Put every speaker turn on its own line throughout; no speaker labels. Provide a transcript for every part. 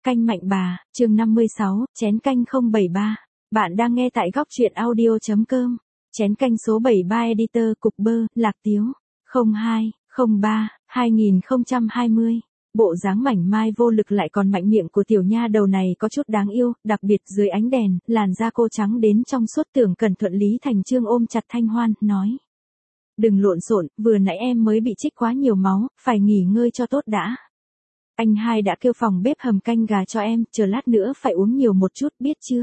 Canh Mạnh Bà, chương 56, chén canh 073. Bạn đang nghe tại góc truyện audio.com. Chén canh số 73 editor Cục Bơ, Lạc Tiếu. 02, 03, 2020. Bộ dáng mảnh mai vô lực lại còn mạnh miệng của tiểu nha đầu này có chút đáng yêu, đặc biệt dưới ánh đèn, làn da cô trắng đến trong suốt. Tưởng Cẩn thuận lý thành chương ôm chặt Thanh Hoan, nói. Đừng lộn xộn, vừa nãy em mới bị trích quá nhiều máu, phải nghỉ ngơi cho tốt đã. Anh hai đã kêu phòng bếp hầm canh gà cho em, chờ lát nữa phải uống nhiều một chút, biết chưa?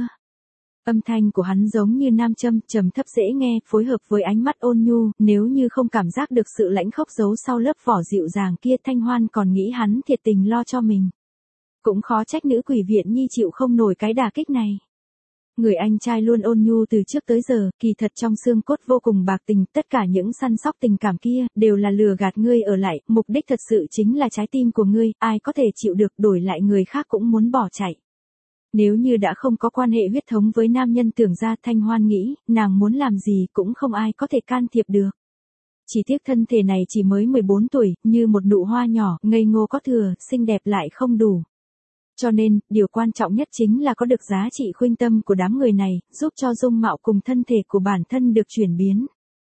Âm thanh của hắn giống như nam châm, trầm thấp dễ nghe, phối hợp với ánh mắt ôn nhu, nếu như không cảm giác được sự lãnh khốc giấu sau lớp vỏ dịu dàng kia, Thanh Hoan còn nghĩ hắn thiệt tình lo cho mình. Cũng khó trách nữ quỷ viện nhi chịu không nổi cái đả kích này. Người anh trai luôn ôn nhu từ trước tới giờ, kỳ thật trong xương cốt vô cùng bạc tình, tất cả những săn sóc tình cảm kia, đều là lừa gạt ngươi ở lại, mục đích thật sự chính là trái tim của ngươi, ai có thể chịu được, đổi lại người khác cũng muốn bỏ chạy. Nếu như đã không có quan hệ huyết thống với nam nhân Tưởng gia, Thanh Hoan nghĩ, nàng muốn làm gì cũng không ai có thể can thiệp được. Chỉ tiếc thân thể này chỉ mới 14 tuổi, như một nụ hoa nhỏ, ngây ngô có thừa, xinh đẹp lại không đủ. Cho nên, điều quan trọng nhất chính là có được giá trị khuynh tâm của đám người này, giúp cho dung mạo cùng thân thể của bản thân được chuyển biến.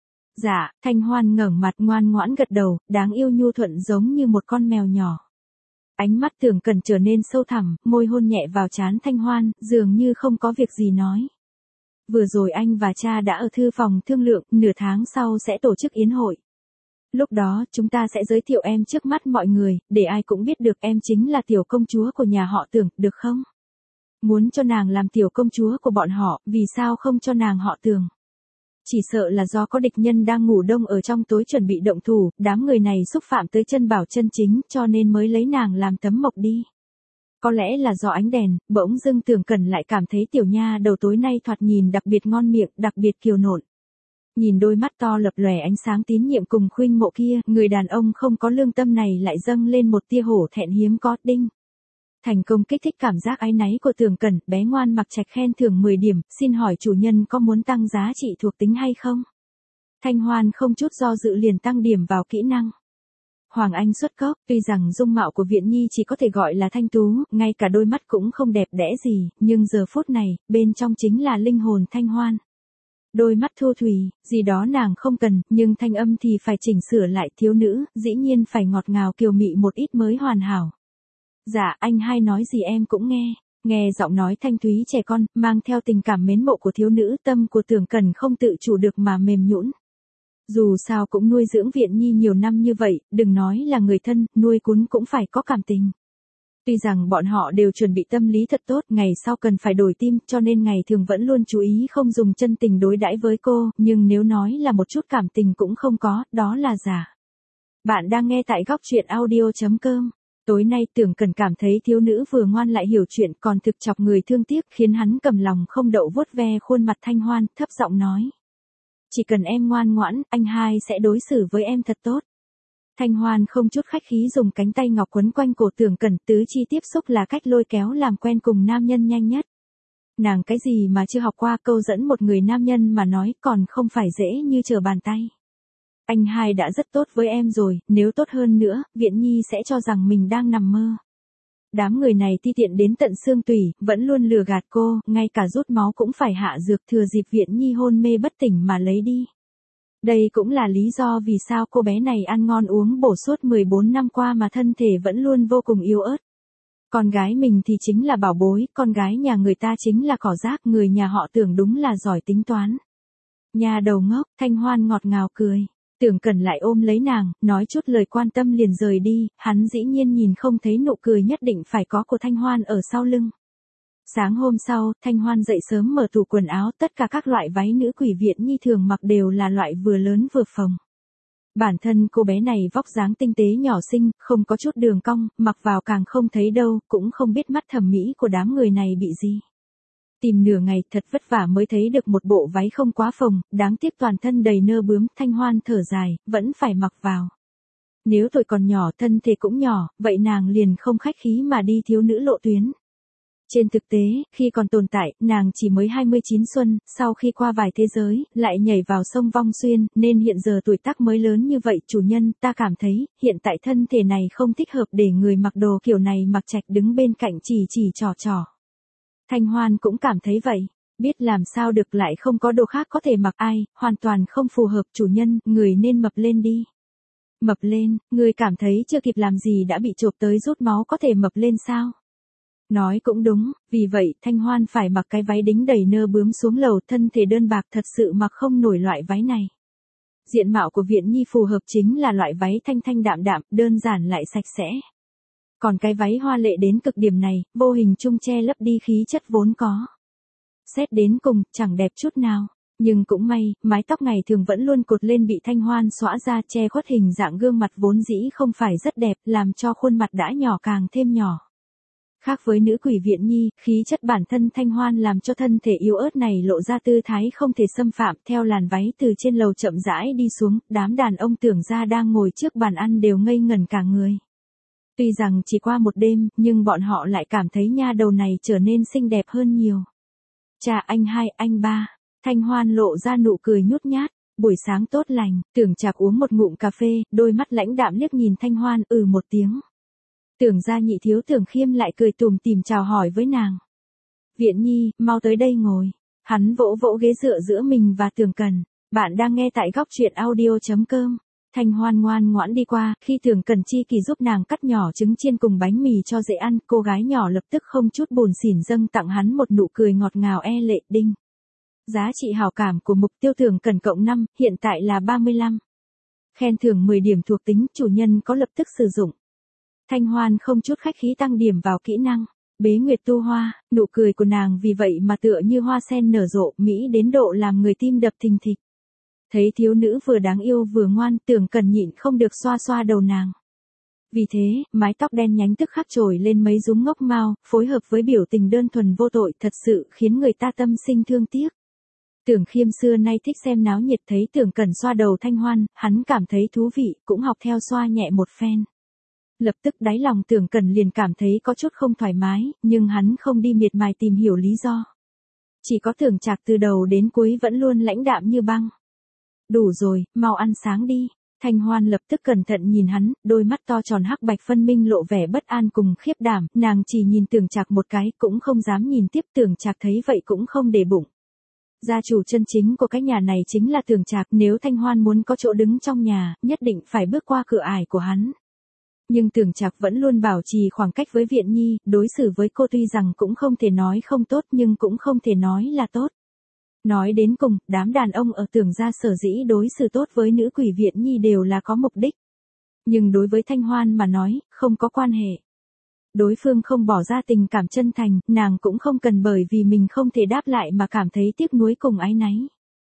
Dạ, Thanh Hoan ngẩng mặt ngoan ngoãn gật đầu, đáng yêu nhu thuận giống như một con mèo nhỏ. Ánh mắt Tưởng Cẩn trở nên sâu thẳm, môi hôn nhẹ vào trán Thanh Hoan, dường như không có việc gì nói. Vừa rồi anh và cha đã ở thư phòng thương lượng, nửa tháng sau sẽ tổ chức yến hội. Lúc đó, chúng ta sẽ giới thiệu em trước mắt mọi người, để ai cũng biết được em chính là tiểu công chúa của nhà họ Tưởng, được không? Muốn cho nàng làm tiểu công chúa của bọn họ, vì sao không cho nàng họ Tưởng? Chỉ sợ là do có địch nhân đang ngủ đông ở trong tối chuẩn bị động thủ, đám người này xúc phạm tới chân bảo chân chính, cho nên mới lấy nàng làm tấm mộc đi. Có lẽ là do ánh đèn, bỗng dưng Tưởng Cẩn lại cảm thấy tiểu nha đầu tối nay thoạt nhìn đặc biệt ngon miệng, đặc biệt kiều nộn. Nhìn đôi mắt to lập lòe ánh sáng tín nhiệm cùng khuynh mộ kia, người đàn ông không có lương tâm này lại dâng lên một tia hổ thẹn hiếm có. Đinh. Thành công kích thích cảm giác áy náy của Tưởng Cẩn, bé ngoan mặc trạch khen thưởng 10 điểm, xin hỏi chủ nhân có muốn tăng giá trị thuộc tính hay không? Thanh Hoan không chút do dự liền tăng điểm vào kỹ năng. Hoàng Anh xuất cốc, tuy rằng dung mạo của Viện Nhi chỉ có thể gọi là thanh tú, ngay cả đôi mắt cũng không đẹp đẽ gì, nhưng giờ phút này, bên trong chính là linh hồn Thanh Hoan. Đôi mắt thu thủy, gì đó nàng không cần, nhưng thanh âm thì phải chỉnh sửa lại, thiếu nữ, dĩ nhiên phải ngọt ngào kiều mị một ít mới hoàn hảo. Dạ, anh hai nói gì em cũng nghe. Nghe giọng nói thanh thúy trẻ con, mang theo tình cảm mến mộ của thiếu nữ, tâm của Tưởng Cẩn không tự chủ được mà mềm nhũn. Dù sao cũng nuôi dưỡng Viện Nhi nhiều năm như vậy, đừng nói là người thân, nuôi cún cũng phải có cảm tình. Tuy rằng bọn họ đều chuẩn bị tâm lý thật tốt, ngày sau cần phải đổi tim, cho nên ngày thường vẫn luôn chú ý không dùng chân tình đối đãi với cô, nhưng nếu nói là một chút cảm tình cũng không có, đó là giả. Bạn đang nghe tại góc truyện audio.com. Tối nay Tưởng Cẩn cảm thấy thiếu nữ vừa ngoan lại hiểu chuyện, còn thực chọc người thương tiếc, khiến hắn cầm lòng không đậu vuốt ve khuôn mặt Thanh Hoan, thấp giọng nói. Chỉ cần em ngoan ngoãn, anh hai sẽ đối xử với em thật tốt. Thanh Hoan không chút khách khí dùng cánh tay ngọc quấn quanh cổ Tưởng Cẩn, tứ chi tiếp xúc là cách lôi kéo làm quen cùng nam nhân nhanh nhất. Nàng cái gì mà chưa học qua, câu dẫn một người nam nhân mà nói còn không phải dễ như trở bàn tay. Anh hai đã rất tốt với em rồi, nếu tốt hơn nữa, Viện Nhi sẽ cho rằng mình đang nằm mơ. Đám người này ti tiện đến tận xương tủy, vẫn luôn lừa gạt cô, ngay cả rút máu cũng phải hạ dược thừa dịp Viện Nhi hôn mê bất tỉnh mà lấy đi. Đây cũng là lý do vì sao cô bé này ăn ngon uống bổ suốt 14 năm qua mà thân thể vẫn luôn vô cùng yếu ớt. Con gái mình thì chính là bảo bối, con gái nhà người ta chính là cỏ rác, người nhà họ Tưởng đúng là giỏi tính toán. Nhà đầu ngốc, Thanh Hoan ngọt ngào cười. Tưởng Cẩn lại ôm lấy nàng, nói chút lời quan tâm liền rời đi, hắn dĩ nhiên nhìn không thấy nụ cười nhất định phải có của Thanh Hoan ở sau lưng. Sáng hôm sau, Thanh Hoan dậy sớm mở tủ quần áo, tất cả các loại váy nữ quỷ Viện Nhi thường mặc đều là loại vừa lớn vừa phồng. Bản thân cô bé này vóc dáng tinh tế nhỏ xinh, không có chút đường cong, mặc vào càng không thấy đâu, cũng không biết mắt thẩm mỹ của đám người này bị gì. Tìm nửa ngày thật vất vả mới thấy được một bộ váy không quá phồng, đáng tiếc toàn thân đầy nơ bướm, Thanh Hoan thở dài, vẫn phải mặc vào. Nếu tuổi còn nhỏ, thân thể cũng nhỏ, vậy nàng liền không khách khí mà đi thiếu nữ lộ tuyến. Trên thực tế, khi còn tồn tại, nàng chỉ mới 29 xuân, sau khi qua vài thế giới, lại nhảy vào sông Vong Xuyên, nên hiện giờ tuổi tác mới lớn như vậy. Chủ nhân, ta cảm thấy, hiện tại thân thể này không thích hợp để người mặc đồ kiểu này. Mặc Trạch đứng bên cạnh chỉ trò. Thanh Hoan cũng cảm thấy vậy. Biết làm sao được, lại không có đồ khác có thể mặc, ai, hoàn toàn không phù hợp. Chủ nhân, người nên mập lên đi. Mập lên, người cảm thấy chưa kịp làm gì đã bị chộp tới rút máu, có thể mập lên sao? Nói cũng đúng, vì vậy Thanh Hoan phải mặc cái váy đính đầy nơ bướm xuống lầu, thân thể đơn bạc thật sự mặc không nổi loại váy này. Diện mạo của Viện Nhi phù hợp chính là loại váy thanh thanh đạm đạm, đơn giản lại sạch sẽ. Còn cái váy hoa lệ đến cực điểm này, vô hình chung che lấp đi khí chất vốn có. Xét đến cùng, chẳng đẹp chút nào. Nhưng cũng may, mái tóc ngày thường vẫn luôn cột lên bị Thanh Hoan xõa ra, che khuất hình dạng gương mặt vốn dĩ không phải rất đẹp, làm cho khuôn mặt đã nhỏ càng thêm nhỏ. Khác với nữ quỷ Viện Nhi, khí chất bản thân Thanh Hoan làm cho thân thể yếu ớt này lộ ra tư thái không thể xâm phạm. Theo làn váy từ trên lầu chậm rãi đi xuống, đám đàn ông Tưởng gia đang ngồi trước bàn ăn đều ngây ngẩn cả người. Tuy rằng chỉ qua một đêm, nhưng bọn họ lại cảm thấy nha đầu này trở nên xinh đẹp hơn nhiều. Cha, anh hai, anh ba. Thanh Hoan lộ ra nụ cười nhút nhát. Buổi sáng tốt lành. Tưởng Trạc uống một ngụm cà phê, đôi mắt lãnh đạm liếc nhìn Thanh Hoan, một tiếng. Tưởng gia nhị thiếu Tưởng Khiêm lại cười tủm tỉm chào hỏi với nàng. Viện Nhi, mau tới đây ngồi. Hắn vỗ vỗ ghế dựa giữa mình và Tưởng Cẩn. Bạn đang nghe tại góc truyện audio.com. Thanh Hoan ngoan ngoãn đi qua, khi Tưởng Cẩn chi kỳ giúp nàng cắt nhỏ trứng chiên cùng bánh mì cho dễ ăn, cô gái nhỏ lập tức không chút buồn xỉn dâng tặng hắn một nụ cười ngọt ngào lệ đinh. Giá trị hảo cảm của mục tiêu Tưởng Cẩn cộng 5, hiện tại là 35. Khen thưởng 10 điểm thuộc tính, chủ nhân có lập tức sử dụng. Thanh Hoan không chút khách khí tăng điểm vào kỹ năng. Bế Nguyệt tu hoa, nụ cười của nàng vì vậy mà tựa như hoa sen nở rộ, mỹ đến độ làm người tim đập thình thịch. Thấy thiếu nữ vừa đáng yêu vừa ngoan, Tưởng Cẩn nhịn không được xoa xoa đầu nàng. Vì thế, mái tóc đen nhánh tức khắc trồi lên mấy rúm ngốc mao, phối hợp với biểu tình đơn thuần vô tội, thật sự khiến người ta tâm sinh thương tiếc. Tưởng Khiêm xưa nay thích xem náo nhiệt, thấy Tưởng Cẩn xoa đầu Thanh Hoan, hắn cảm thấy thú vị, cũng học theo xoa nhẹ một phen. Lập tức đáy lòng Tưởng Cẩn liền cảm thấy có chút không thoải mái, nhưng hắn không đi miệt mài tìm hiểu lý do. Chỉ có Tưởng Trạc từ đầu đến cuối vẫn luôn lãnh đạm như băng. Đủ rồi, mau ăn sáng đi. Thanh Hoan lập tức cẩn thận nhìn hắn, đôi mắt to tròn hắc bạch phân minh lộ vẻ bất an cùng khiếp đảm, nàng chỉ nhìn Tưởng Trạc một cái, cũng không dám nhìn tiếp. Tưởng Trạc thấy vậy cũng không để bụng. Gia chủ chân chính của cái nhà này chính là Tưởng Trạc, nếu Thanh Hoan muốn có chỗ đứng trong nhà, nhất định phải bước qua cửa ải của hắn. Nhưng Tưởng Trạc vẫn luôn bảo trì khoảng cách với Viện Nhi, đối xử với cô tuy rằng cũng không thể nói không tốt nhưng cũng không thể nói là tốt. Nói đến cùng, đám đàn ông ở Tưởng gia sở dĩ đối xử tốt với nữ quỷ Viện Nhi đều là có mục đích. Nhưng đối với Thanh Hoan mà nói, không có quan hệ. Đối phương không bỏ ra tình cảm chân thành, nàng cũng không cần bởi vì mình không thể đáp lại mà cảm thấy tiếc nuối cùng áy náy.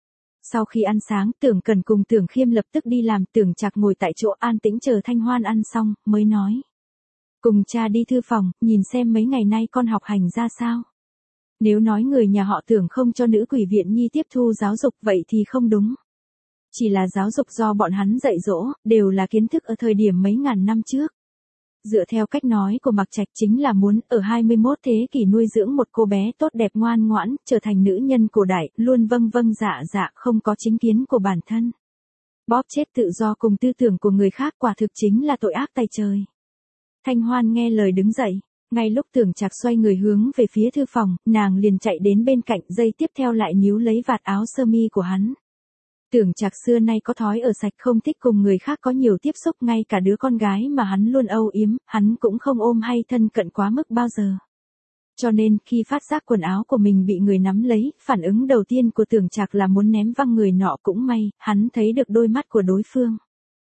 Sau khi ăn sáng, Tưởng Cẩn cùng Tưởng Khiêm lập tức đi làm. Tưởng Trạc ngồi tại chỗ an tĩnh chờ Thanh Hoan ăn xong, mới nói. Cùng cha đi thư phòng, nhìn xem mấy ngày nay con học hành ra sao. Nếu nói người nhà họ Tưởng không cho nữ quỷ Viện Nhi tiếp thu giáo dục vậy thì không đúng. Chỉ là giáo dục do bọn hắn dạy dỗ, đều là kiến thức ở thời điểm mấy ngàn năm trước. Dựa theo cách nói của Mặc Trạch chính là muốn ở 21 thế kỷ nuôi dưỡng một cô bé tốt đẹp ngoan ngoãn, trở thành nữ nhân cổ đại, luôn vâng vâng dạ dạ, không có chính kiến của bản thân. Bóp chết tự do cùng tư tưởng của người khác quả thực chính là tội ác tày trời. Thanh Hoan nghe lời đứng dậy. Ngay lúc Tưởng Trạc xoay người hướng về phía thư phòng, nàng liền chạy đến bên cạnh, giây tiếp theo lại níu lấy vạt áo sơ mi của hắn. Tưởng Trạc xưa nay có thói ở sạch, không thích cùng người khác có nhiều tiếp xúc, ngay cả đứa con gái mà hắn luôn âu yếm, hắn cũng không ôm hay thân cận quá mức bao giờ. Cho nên, khi phát giác quần áo của mình bị người nắm lấy, phản ứng đầu tiên của Tưởng Trạc là muốn ném văng người nọ. Cũng may, hắn thấy được đôi mắt của đối phương.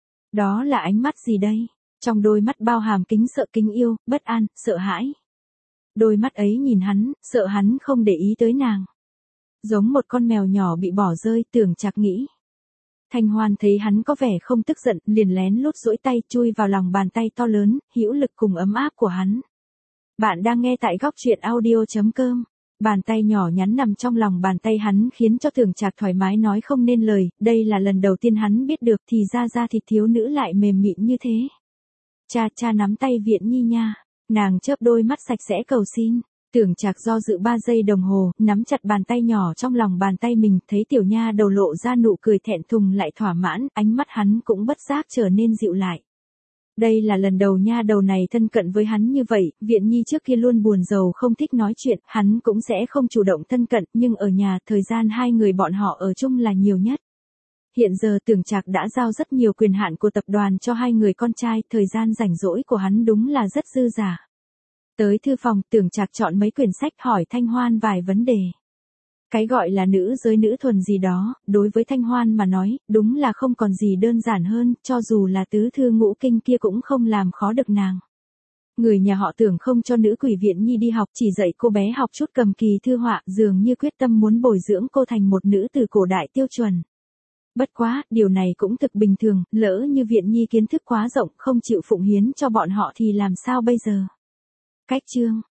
Đó là ánh mắt gì đây? Trong đôi mắt bao hàm kính sợ, kính yêu, bất an, sợ hãi. Đôi mắt ấy nhìn hắn, sợ hắn không để ý tới nàng. Giống một con mèo nhỏ bị bỏ rơi, Tưởng Trạc nghĩ. Thanh Hoan thấy hắn có vẻ không tức giận, liền lén lút duỗi tay chui vào lòng bàn tay to lớn, hữu lực cùng ấm áp của hắn. Bạn đang nghe tại góc truyện audio.com. Bàn tay nhỏ nhắn nằm trong lòng bàn tay hắn khiến cho Tưởng Trạc thoải mái nói không nên lời, đây là lần đầu tiên hắn biết được thì ra da thịt thiếu nữ lại mềm mịn như thế. Cha nắm tay Viện Nhi nha. Nàng chớp đôi mắt sạch sẽ cầu xin. Tưởng Trạc do dự 3 giây đồng hồ, nắm chặt bàn tay nhỏ trong lòng bàn tay mình, thấy tiểu nha đầu lộ ra nụ cười thẹn thùng lại thỏa mãn, ánh mắt hắn cũng bất giác trở nên dịu lại. Đây là lần đầu nha đầu này thân cận với hắn như vậy, Viện Nhi trước kia luôn buồn rầu không thích nói chuyện, hắn cũng sẽ không chủ động thân cận, nhưng ở nhà, thời gian hai người bọn họ ở chung là nhiều nhất. Hiện giờ Tưởng Trạc đã giao rất nhiều quyền hạn của tập đoàn cho hai người con trai, thời gian rảnh rỗi của hắn đúng là rất dư dả. Tới thư phòng, Tưởng Trạc chọn mấy quyển sách hỏi Thanh Hoan vài vấn đề. Cái gọi là nữ giới nữ thuần gì đó, đối với Thanh Hoan mà nói, đúng là không còn gì đơn giản hơn, cho dù là tứ thư ngũ kinh kia cũng không làm khó được nàng. Người nhà họ Tưởng không cho nữ quỷ Viện Nhi đi học, chỉ dạy cô bé học chút cầm kỳ thư họa, dường như quyết tâm muốn bồi dưỡng cô thành một nữ từ cổ đại tiêu chuẩn. Bất quá, điều này cũng thực bình thường, lỡ như Viện Nhi kiến thức quá rộng, không chịu phụng hiến cho bọn họ thì làm sao bây giờ? Cách chương